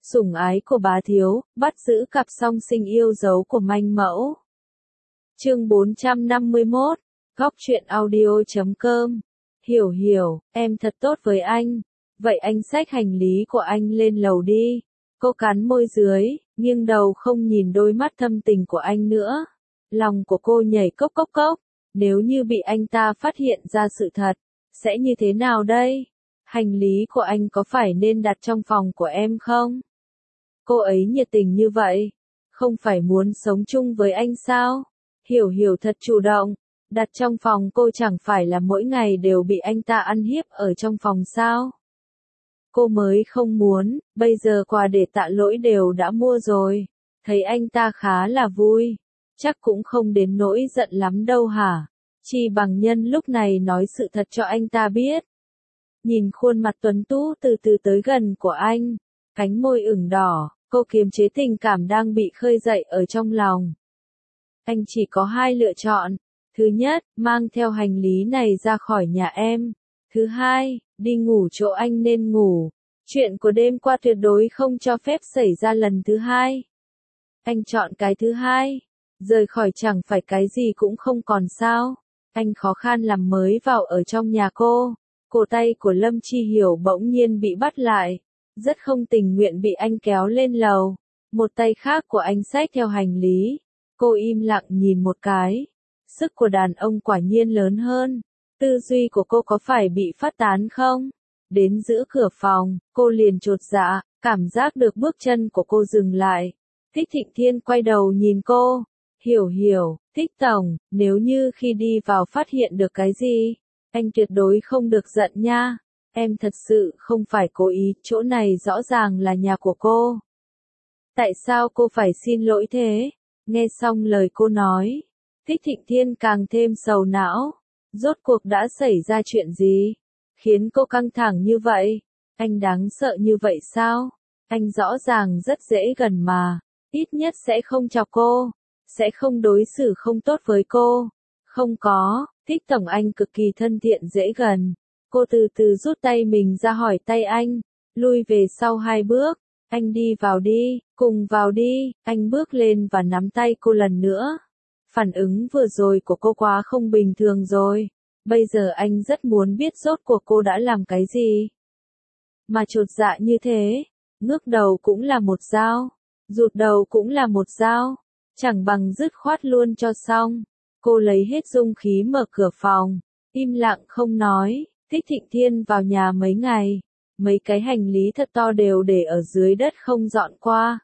Sủng ái của bá thiếu, bắt giữ cặp song sinh yêu dấu của manh mẫu. Chương 451, góc truyện audio.com. Hiểu hiểu, em thật tốt với anh. Vậy anh xách hành lý của anh lên lầu đi. Cô cắn môi dưới, nghiêng đầu không nhìn đôi mắt thâm tình của anh nữa. Lòng của cô nhảy cốc cốc cốc. Nếu như bị anh ta phát hiện ra sự thật, sẽ như thế nào đây? Hành lý của anh có phải nên đặt trong phòng của em không? Cô ấy nhiệt tình như vậy, không phải muốn sống chung với anh sao? Hiểu hiểu thật chủ động, đặt trong phòng cô chẳng phải là mỗi ngày đều bị anh ta ăn hiếp ở trong phòng sao? Cô mới không muốn, bây giờ quà để tạ lỗi đều đã mua rồi, thấy anh ta khá là vui, chắc cũng không đến nỗi giận lắm đâu hả? Chi bằng nhân lúc này nói sự thật cho anh ta biết. Nhìn khuôn mặt tuấn tú từ từ tới gần của anh, cánh môi ửng đỏ, cô kiềm chế tình cảm đang bị khơi dậy ở trong lòng. Anh chỉ có hai lựa chọn. Thứ nhất, mang theo hành lý này ra khỏi nhà em. Thứ hai, đi ngủ chỗ anh nên ngủ. Chuyện của đêm qua tuyệt đối không cho phép xảy ra lần thứ hai. Anh chọn cái thứ hai. Rời khỏi chẳng phải cái gì cũng không còn sao. Anh khó khăn làm mới vào ở trong nhà cô. Cổ tay của Lâm Chi Hiểu bỗng nhiên bị bắt lại. Rất không tình nguyện bị anh kéo lên lầu. Một tay khác của anh xách theo hành lý. Cô im lặng nhìn một cái. Sức của đàn ông quả nhiên lớn hơn. Tư duy của cô có phải bị phát tán không? Đến giữa cửa phòng, cô liền chột dạ, cảm giác được bước chân của cô dừng lại. Thích Thịnh Thiên quay đầu nhìn cô. Hiểu hiểu, Thích tổng, nếu như khi đi vào phát hiện được cái gì, anh tuyệt đối không được giận nha. Em thật sự không phải cố ý, chỗ này rõ ràng là nhà của cô. Tại sao cô phải xin lỗi thế? Nghe xong lời cô nói, Thích Thịnh Thiên càng thêm sầu não. Rốt cuộc đã xảy ra chuyện gì? Khiến cô căng thẳng như vậy? Anh đáng sợ như vậy sao? Anh rõ ràng rất dễ gần mà. Ít nhất sẽ không chọc cô. Sẽ không đối xử không tốt với cô. Không có, Thích tổng anh cực kỳ thân thiện dễ gần. Cô từ từ rút tay mình ra khỏi tay anh. Lui về sau 2 bước. Anh đi vào đi, cùng vào đi. Anh bước lên và nắm tay cô lần nữa. Phản ứng vừa rồi của cô quá không bình thường rồi. Bây giờ anh rất muốn biết rốt cuộc cô đã làm cái gì. Mà chột dạ như thế, ngước đầu cũng là một dao, rụt đầu cũng là một dao, chẳng bằng dứt khoát luôn cho xong. Cô lấy hết dung khí mở cửa phòng, im lặng không nói. Thích Thịnh Thiên vào nhà mấy ngày, mấy cái hành lý thật to đều để ở dưới đất không dọn qua.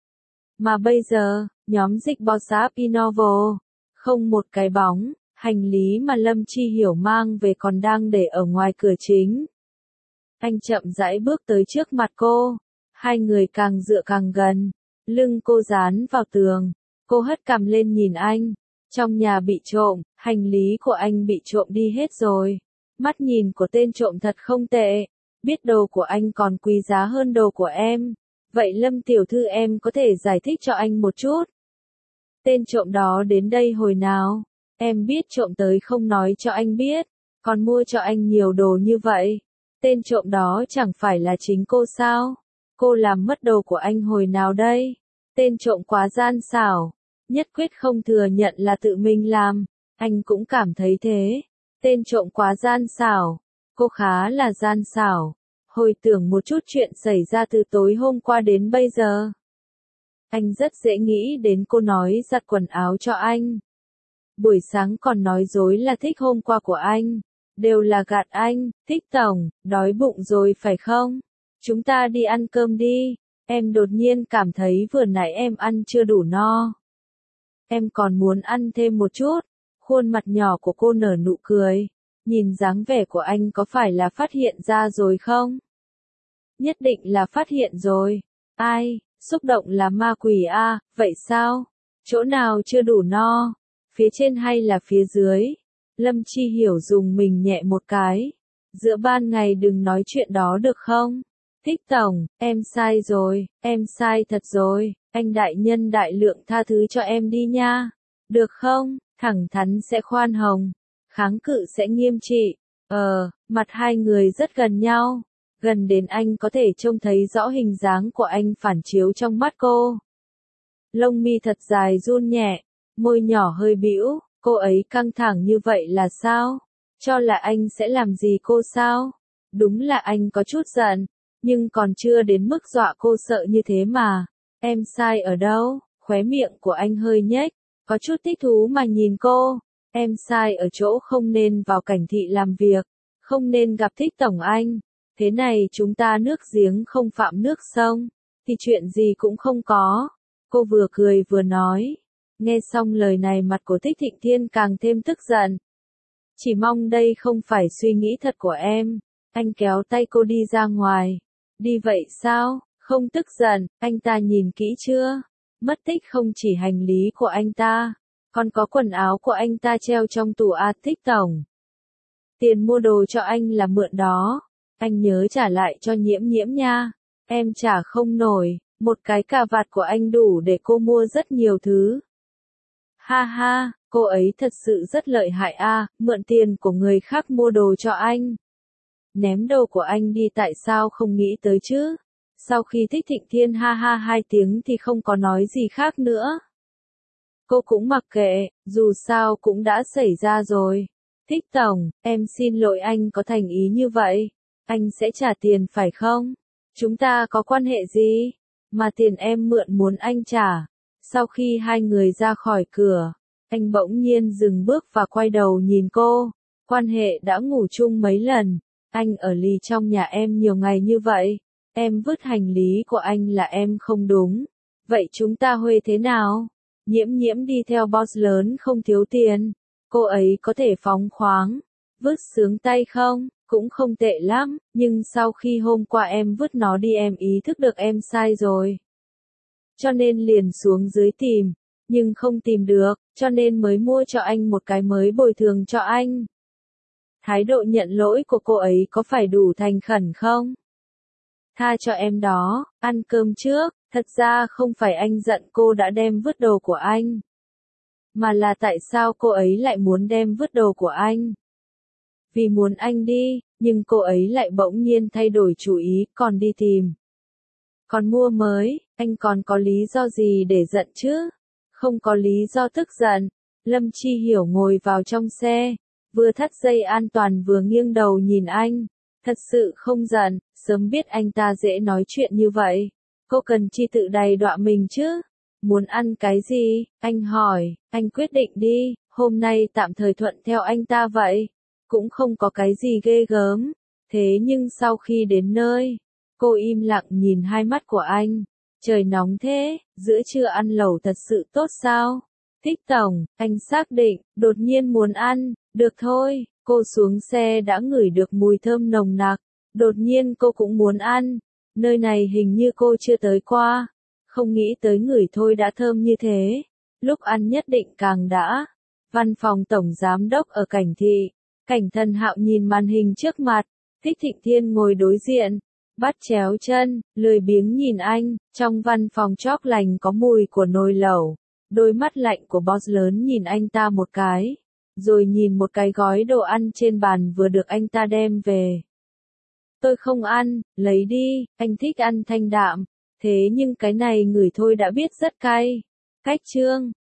Mà bây giờ, nhóm dịch bò xã Pinovo, không một cái bóng, hành lý mà Lâm Chi Hiểu mang về còn đang để ở ngoài cửa chính. Anh chậm rãi bước tới trước mặt cô, hai người càng dựa càng gần, lưng cô dán vào tường, cô hất cằm lên nhìn anh. Trong nhà bị trộm, hành lý của anh bị trộm đi hết rồi. Mắt nhìn của tên trộm thật không tệ, biết đồ của anh còn quý giá hơn đồ của em. Vậy Lâm tiểu thư em có thể giải thích cho anh một chút? Tên trộm đó đến đây hồi nào? Em biết trộm tới không nói cho anh biết, còn mua cho anh nhiều đồ như vậy. Tên trộm đó chẳng phải là chính cô sao? Cô làm mất đồ của anh hồi nào đây? Tên trộm quá gian xảo, nhất quyết không thừa nhận là tự mình làm. Anh cũng cảm thấy thế. Tên trộm quá gian xảo. Cô khá là gian xảo. Hồi tưởng một chút chuyện xảy ra từ tối hôm qua đến bây giờ. Anh rất dễ nghĩ đến cô nói giặt quần áo cho anh. Buổi sáng còn nói dối là thích hôm qua của anh. Đều là gạt anh. Thích tổng, đói bụng rồi phải không? Chúng ta đi ăn cơm đi. Em đột nhiên cảm thấy vừa nãy em ăn chưa đủ no. Em còn muốn ăn thêm một chút. Khuôn mặt nhỏ của cô nở nụ cười. Nhìn dáng vẻ của anh có phải là phát hiện ra rồi không? Nhất định là phát hiện rồi. Ai, xúc động là ma quỷ à, vậy sao? Chỗ nào chưa đủ no? Phía trên hay là phía dưới? Lâm Chi Hiểu dùng mình nhẹ một cái. Giữa ban ngày đừng nói chuyện đó được không? Thích tổng, em sai rồi, em sai thật rồi. Anh đại nhân đại lượng tha thứ cho em đi nha. Được không? Thẳng thắn sẽ khoan hồng. Kháng cự sẽ nghiêm trị. Mặt hai người rất gần nhau. Gần đến anh có thể trông thấy rõ hình dáng của anh phản chiếu trong mắt cô. Lông mi thật dài run nhẹ, môi nhỏ hơi bĩu, cô ấy căng thẳng như vậy là sao? Cho là anh sẽ làm gì cô sao? Đúng là anh có chút giận, nhưng còn chưa đến mức dọa cô sợ như thế mà. Em sai ở đâu? Khóe miệng của anh hơi nhếch, có chút thích thú mà nhìn cô. Em sai ở chỗ không nên vào Cảnh Thị làm việc, không nên gặp Thích tổng anh. Thế này chúng ta nước giếng không phạm nước sông, thì chuyện gì cũng không có. Cô vừa cười vừa nói. Nghe xong lời này mặt của Thích Thịnh Thiên càng thêm tức giận. Chỉ mong đây không phải suy nghĩ thật của em. Anh kéo tay cô đi ra ngoài. Đi vậy sao? Không tức giận, anh ta nhìn kỹ chưa? Mất tích không chỉ hành lý của anh ta, còn có quần áo của anh ta treo trong tủ Thích tổng. Tiền mua đồ cho anh là mượn đó. Anh nhớ trả lại cho Nhiễm Nhiễm nha. Em trả không nổi, một cái cà vạt của anh đủ để cô mua rất nhiều thứ. Ha ha, cô ấy thật sự rất lợi hại a, mượn tiền của người khác mua đồ cho anh. Ném đồ của anh đi tại sao không nghĩ tới chứ? Sau khi Thích Thịnh Thiên ha ha 2 tiếng thì không có nói gì khác nữa. Cô cũng mặc kệ, dù sao cũng đã xảy ra rồi. Thích tổng, em xin lỗi anh có thành ý như vậy. Anh sẽ trả tiền phải không? Chúng ta có quan hệ gì? Mà tiền em mượn muốn anh trả. Sau khi hai người ra khỏi cửa, anh bỗng nhiên dừng bước và quay đầu nhìn cô. Quan hệ đã ngủ chung mấy lần. Anh ở lì trong nhà em nhiều ngày như vậy. Em vứt hành lý của anh là em không đúng. Vậy chúng ta huề thế nào? Nhiễm Nhiễm đi theo boss lớn không thiếu tiền. Cô ấy có thể phóng khoáng. Vứt sướng tay không? Cũng không tệ lắm. Nhưng sau khi hôm qua em vứt nó đi em ý thức được em sai rồi. Cho nên liền xuống dưới tìm. Nhưng không tìm được. Cho nên mới mua cho anh một cái mới bồi thường cho anh. Thái độ nhận lỗi của cô ấy có phải đủ thành khẩn không? Tha cho em đó, ăn cơm trước, thật ra không phải anh giận cô đã đem vứt đồ của anh. Mà là tại sao cô ấy lại muốn đem vứt đồ của anh? Vì muốn anh đi, nhưng cô ấy lại bỗng nhiên thay đổi chủ ý, còn đi tìm. Còn mua mới, anh còn có lý do gì để giận chứ? Không có lý do tức giận. Lâm Chi Hiểu ngồi vào trong xe, vừa thắt dây an toàn vừa nghiêng đầu nhìn anh. Thật sự không giận, sớm biết anh ta dễ nói chuyện như vậy. Cô cần chi tự đầy đọa mình chứ? Muốn ăn cái gì? Anh hỏi, anh quyết định đi, hôm nay tạm thời thuận theo anh ta vậy. Cũng không có cái gì ghê gớm. Thế nhưng sau khi đến nơi, cô im lặng nhìn hai mắt của anh. Trời nóng thế, giữa trưa ăn lẩu thật sự tốt sao? Thích tổng, anh xác định, đột nhiên muốn ăn, được thôi. Cô xuống xe đã ngửi được mùi thơm nồng nặc, đột nhiên cô cũng muốn ăn, nơi này hình như cô chưa tới qua, không nghĩ tới ngửi thôi đã thơm như thế, lúc ăn nhất định càng đã. Văn phòng tổng giám đốc ở Cảnh Thị, Cảnh Thần Hạo nhìn màn hình trước mặt, Thích Thịnh Thiên ngồi đối diện, bắt chéo chân, lười biếng nhìn anh, trong văn phòng chóp lành có mùi của nồi lẩu, đôi mắt lạnh của boss lớn nhìn anh ta một cái. Rồi nhìn một cái gói đồ ăn trên bàn vừa được anh ta đem về. Tôi không ăn, lấy đi, anh thích ăn thanh đạm. Thế nhưng cái này ngửi thôi đã biết rất cay. Cách chương